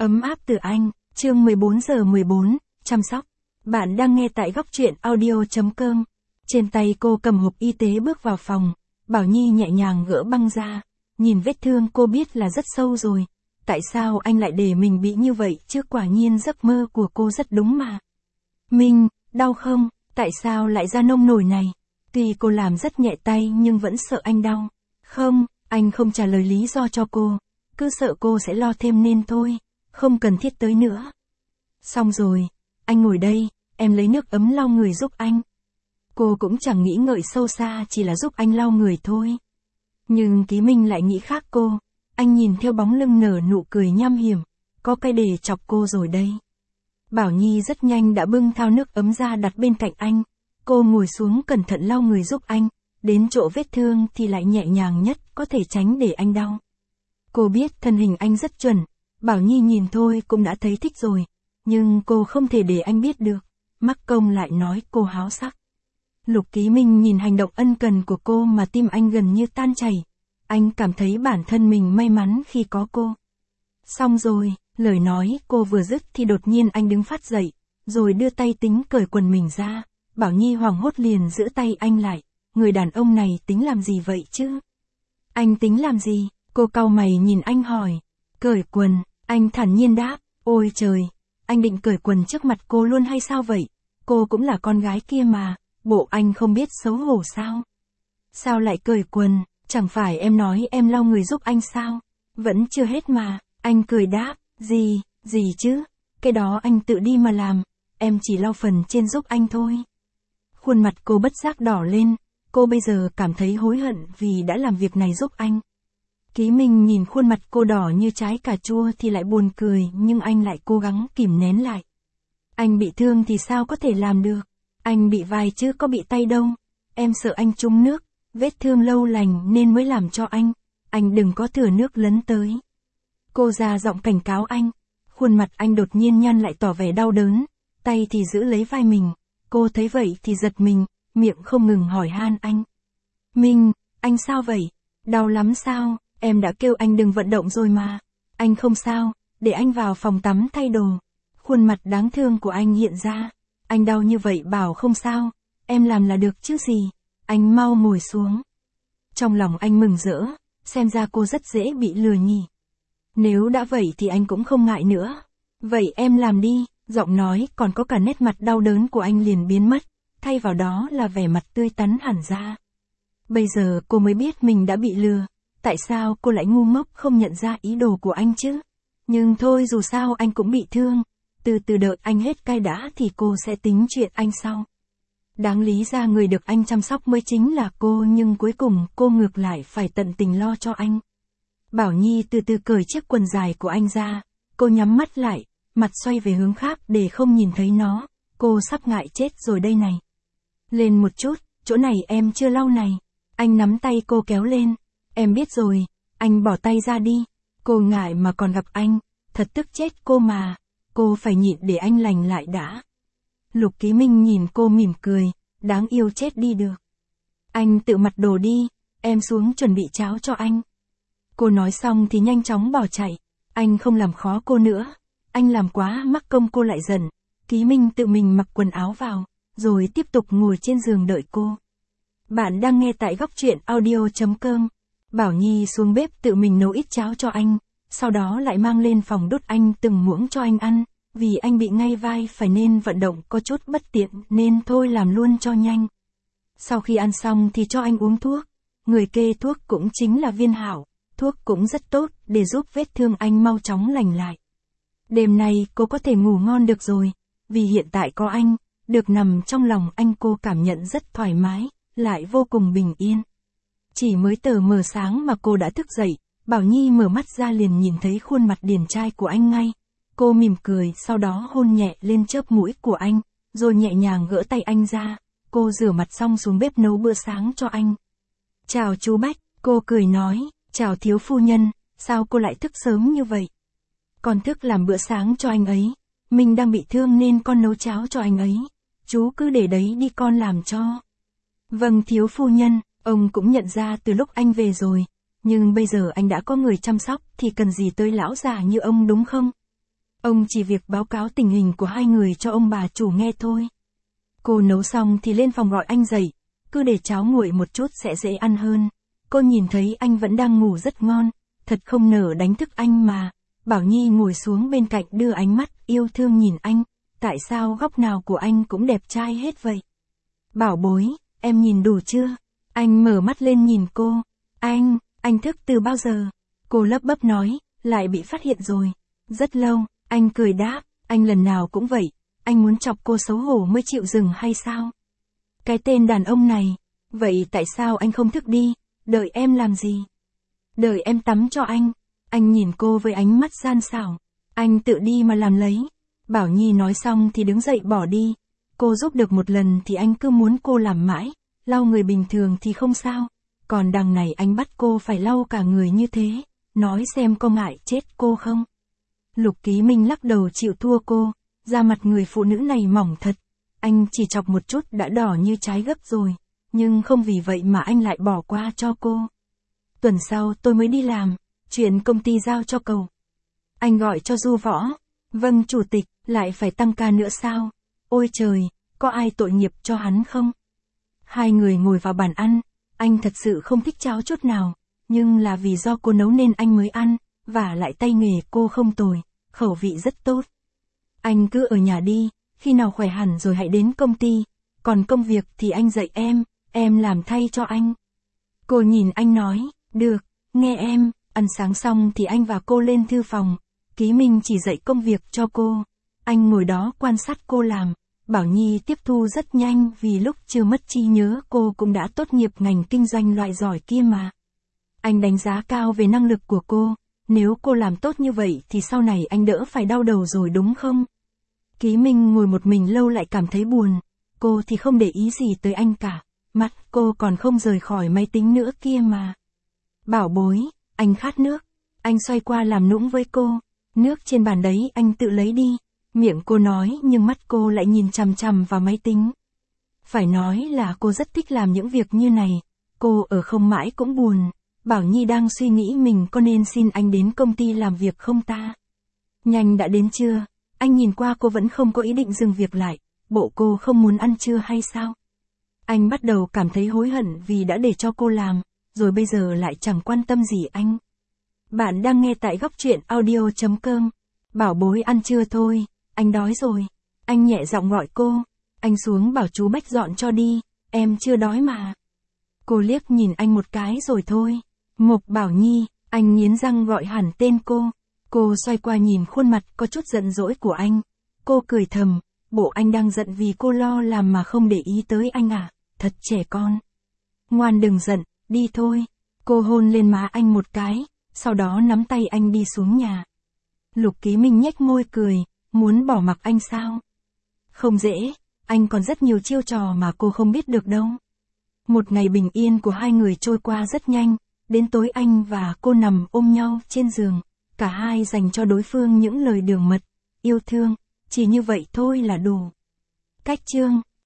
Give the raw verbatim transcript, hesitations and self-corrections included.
Ấm áp từ anh, chương mười bốn giờ mười bốn, chăm sóc. Bạn đang nghe tại góc truyện audio.com. Trên tay cô cầm hộp y tế bước vào phòng, Bảo Nhi nhẹ nhàng gỡ băng ra. Nhìn vết thương cô biết là rất sâu rồi. Tại sao anh lại để mình bị như vậy chứ, quả nhiên giấc mơ của cô rất đúng mà. Minh, đau không? Tại sao lại ra nông nổi này? Tuy cô làm rất nhẹ tay nhưng vẫn sợ anh đau. Không, anh không trả lời lý do cho cô. Cứ sợ cô sẽ lo thêm nên thôi. Không cần thiết tới nữa. Xong rồi, anh ngồi đây, em lấy nước ấm lau người giúp anh. Cô cũng chẳng nghĩ ngợi sâu xa, chỉ là giúp anh lau người thôi. Nhưng Ký Minh lại nghĩ khác cô. Anh nhìn theo bóng lưng nở nụ cười nham hiểm. Có cái để chọc cô rồi đây. Bảo Nhi rất nhanh đã bưng thao nước ấm ra đặt bên cạnh anh. Cô ngồi xuống cẩn thận lau người giúp anh. Đến chỗ vết thương thì lại nhẹ nhàng nhất có thể tránh để anh đau. Cô biết thân hình anh rất chuẩn. Bảo Nhi nhìn thôi cũng đã thấy thích rồi. Nhưng cô không thể để anh biết được. Mắc công lại nói cô háo sắc. Lục Ký Minh nhìn hành động ân cần của cô mà tim anh gần như tan chảy. Anh cảm thấy bản thân mình may mắn khi có cô. Xong rồi, lời nói cô vừa dứt thì đột nhiên anh đứng phát dậy, rồi đưa tay tính cởi quần mình ra. Bảo Nhi hoảng hốt liền giữ tay anh lại. Người đàn ông này tính làm gì vậy chứ? Anh tính làm gì? Cô cau mày nhìn anh hỏi. Cởi quần, anh thản nhiên đáp. Ôi trời, anh định cởi quần trước mặt cô luôn hay sao vậy? Cô cũng là con gái kia mà, bộ anh không biết xấu hổ sao? Sao lại cởi quần, chẳng phải em nói em lau người giúp anh sao? Vẫn chưa hết mà, anh cười đáp. Gì, gì chứ? Cái đó anh tự đi mà làm, em chỉ lau phần trên giúp anh thôi. Khuôn mặt cô bất giác đỏ lên, cô bây giờ cảm thấy hối hận vì đã làm việc này giúp anh. Ký Minh nhìn khuôn mặt cô đỏ như trái cà chua thì lại buồn cười, nhưng anh lại cố gắng kìm nén lại. Anh bị thương thì sao có thể làm được? Anh bị vai chứ có bị tay đâu. Em sợ anh trúng nước, vết thương lâu lành nên mới làm cho anh. Anh đừng có thừa nước lấn tới. Cô ra giọng cảnh cáo anh. Khuôn mặt anh đột nhiên nhăn lại tỏ vẻ đau đớn, tay thì giữ lấy vai mình. Cô thấy vậy thì giật mình, miệng không ngừng hỏi han anh. Minh, anh sao vậy? Đau lắm sao? Em đã kêu anh đừng vận động rồi mà. Anh không sao, để anh vào phòng tắm thay đồ. Khuôn mặt đáng thương của anh hiện ra. Anh đau như vậy bảo không sao, em làm là được chứ gì. Anh mau ngồi xuống. Trong lòng anh mừng rỡ, xem ra cô rất dễ bị lừa nhỉ. Nếu đã vậy thì anh cũng không ngại nữa. Vậy em làm đi, giọng nói còn có cả nét mặt đau đớn của anh liền biến mất, thay vào đó là vẻ mặt tươi tắn hẳn ra. Bây giờ cô mới biết mình đã bị lừa. Tại sao cô lại ngu ngốc không nhận ra ý đồ của anh chứ? Nhưng thôi dù sao anh cũng bị thương. Từ từ đợi anh hết cay đã thì cô sẽ tính chuyện anh sau. Đáng lý ra người được anh chăm sóc mới chính là cô, nhưng cuối cùng cô ngược lại phải tận tình lo cho anh. Bảo Nhi từ từ cởi chiếc quần dài của anh ra. Cô nhắm mắt lại, mặt xoay về hướng khác để không nhìn thấy nó. Cô sắp ngại chết rồi đây này. Lên một chút, chỗ này em chưa lau này. Anh nắm tay cô kéo lên. Em biết rồi, anh bỏ tay ra đi. Cô ngại mà còn gặp anh, thật tức chết cô mà. Cô phải nhịn để anh lành lại đã. Lục Ký Minh nhìn cô mỉm cười, đáng yêu chết đi được. Anh tự mặc đồ đi, em xuống chuẩn bị cháo cho anh. Cô nói xong thì nhanh chóng bỏ chạy. Anh không làm khó cô nữa. Anh làm quá mắc công cô lại giận. Ký Minh tự mình mặc quần áo vào, rồi tiếp tục ngồi trên giường đợi cô. Bạn đang nghe tại góc truyện audio.com. Bảo Nhi xuống bếp tự mình nấu ít cháo cho anh, sau đó lại mang lên phòng đút anh từng muỗng cho anh ăn. Vì anh bị ngay vai phải nên vận động có chút bất tiện nên thôi làm luôn cho nhanh. Sau khi ăn xong thì cho anh uống thuốc. Người kê thuốc cũng chính là Viên Hảo. Thuốc cũng rất tốt để giúp vết thương anh mau chóng lành lại. Đêm nay cô có thể ngủ ngon được rồi. Vì hiện tại có anh, được nằm trong lòng anh cô cảm nhận rất thoải mái, lại vô cùng bình yên. Chỉ mới tờ mờ sáng mà cô đã thức dậy. Bảo Nhi mở mắt ra liền nhìn thấy khuôn mặt điển trai của anh ngay. Cô mỉm cười, sau đó hôn nhẹ lên chớp mũi của anh, rồi nhẹ nhàng gỡ tay anh ra. Cô rửa mặt xong xuống bếp nấu bữa sáng cho anh. Chào chú Bách, cô cười nói. Chào thiếu phu nhân, sao cô lại thức sớm như vậy? Con thức làm bữa sáng cho anh ấy. Mình đang bị thương nên con nấu cháo cho anh ấy. Chú cứ để đấy đi, con làm cho. Vâng thiếu phu nhân, ông cũng nhận ra từ lúc anh về rồi. Nhưng bây giờ anh đã có người chăm sóc thì cần gì tới lão già như ông đúng không? Ông chỉ việc báo cáo tình hình của hai người cho ông bà chủ nghe thôi. Cô nấu xong thì lên phòng gọi anh dậy, cứ để cháo nguội một chút sẽ dễ ăn hơn. Cô nhìn thấy anh vẫn đang ngủ rất ngon, thật không nỡ đánh thức anh mà. Bảo Nhi ngồi xuống bên cạnh đưa ánh mắt yêu thương nhìn anh, tại sao góc nào của anh cũng đẹp trai hết vậy? Bảo bối, em nhìn đủ chưa? Anh mở mắt lên nhìn cô. Anh, anh thức từ bao giờ? Cô lắp bắp nói, lại bị phát hiện rồi. Rất lâu, anh cười đáp, anh lần nào cũng vậy, anh muốn chọc cô xấu hổ mới chịu dừng hay sao? Cái tên đàn ông này, vậy tại sao anh không thức đi, đợi em làm gì? Đợi em tắm cho anh. Anh nhìn cô với ánh mắt gian xảo. Anh tự đi mà làm lấy. Bảo Nhi nói xong thì đứng dậy bỏ đi. Cô giúp được một lần thì anh cứ muốn cô làm mãi. Lau người bình thường thì không sao. Còn đằng này anh bắt cô phải lau cả người như thế. Nói xem có ngại chết cô không? Lục Ký Minh lắc đầu chịu thua cô. Da mặt người phụ nữ này mỏng thật. Anh chỉ chọc một chút đã đỏ như trái gấc rồi. Nhưng không vì vậy mà anh lại bỏ qua cho cô. Tuần sau tôi mới đi làm. Chuyện công ty giao cho cậu. Anh gọi cho Du Võ. Vâng chủ tịch, lại phải tăng ca nữa sao? Ôi trời, có ai tội nghiệp cho hắn không? Hai người ngồi vào bàn ăn. Anh thật sự không thích cháo chút nào. Nhưng là vì do cô nấu nên anh mới ăn. Và lại tay nghề cô không tồi. Khẩu vị rất tốt. Anh cứ ở nhà đi. Khi nào khỏe hẳn rồi hãy đến công ty. Còn công việc thì anh dạy em. Em làm thay cho anh. Cô nhìn anh nói. Được, nghe em. Ăn sáng xong thì anh và cô lên thư phòng. Ký Minh chỉ dạy công việc cho cô. Anh ngồi đó quan sát cô làm. Bảo Nhi tiếp thu rất nhanh vì lúc chưa mất trí nhớ cô cũng đã tốt nghiệp ngành kinh doanh loại giỏi kia mà. Anh đánh giá cao về năng lực của cô. Nếu cô làm tốt như vậy thì sau này anh đỡ phải đau đầu rồi đúng không? Ký Minh ngồi một mình lâu lại cảm thấy buồn. Cô thì không để ý gì tới anh cả. Mắt cô còn không rời khỏi máy tính nữa kia mà. Bảo bối, anh khát nước. Anh xoay qua làm nũng với cô. Nước trên bàn đấy anh tự lấy đi. Miệng cô nói nhưng mắt cô lại nhìn chằm chằm vào máy tính. Phải nói là cô rất thích làm những việc như này. Cô ở không mãi cũng buồn. Bảo Nhi đang suy nghĩ mình có nên xin anh đến công ty làm việc không ta. Nhanh đã đến chưa? Anh nhìn qua cô vẫn không có ý định dừng việc lại. Bộ cô không muốn ăn trưa hay sao? Anh bắt đầu cảm thấy hối hận vì đã để cho cô làm. Rồi bây giờ lại chẳng quan tâm gì anh. Bạn đang nghe tại góc truyện audio chấm com. Bảo bối ăn trưa thôi, anh đói rồi. Anh nhẹ giọng gọi cô. Anh xuống bảo chú Bách dọn cho đi, em chưa đói mà. Cô liếc nhìn anh một cái rồi thôi. Mộc Bảo Nhi, anh nghiến răng gọi hẳn tên cô. Cô xoay qua nhìn khuôn mặt có chút giận dỗi của anh. Cô cười thầm, bộ anh đang giận vì cô lo làm mà không để ý tới anh à, thật trẻ con. Ngoan đừng giận, đi thôi. Cô hôn lên má anh một cái, sau đó nắm tay anh đi xuống nhà. Lục Ký Minh nhếch môi cười, muốn bỏ mặc anh sao? Không dễ, anh còn rất nhiều chiêu trò mà cô không biết được đâu. Một ngày bình yên của hai người trôi qua rất nhanh, đến tối anh và cô nằm ôm nhau trên giường, cả hai dành cho đối phương những lời đường mật, yêu thương, chỉ như vậy thôi là đủ. Cách chương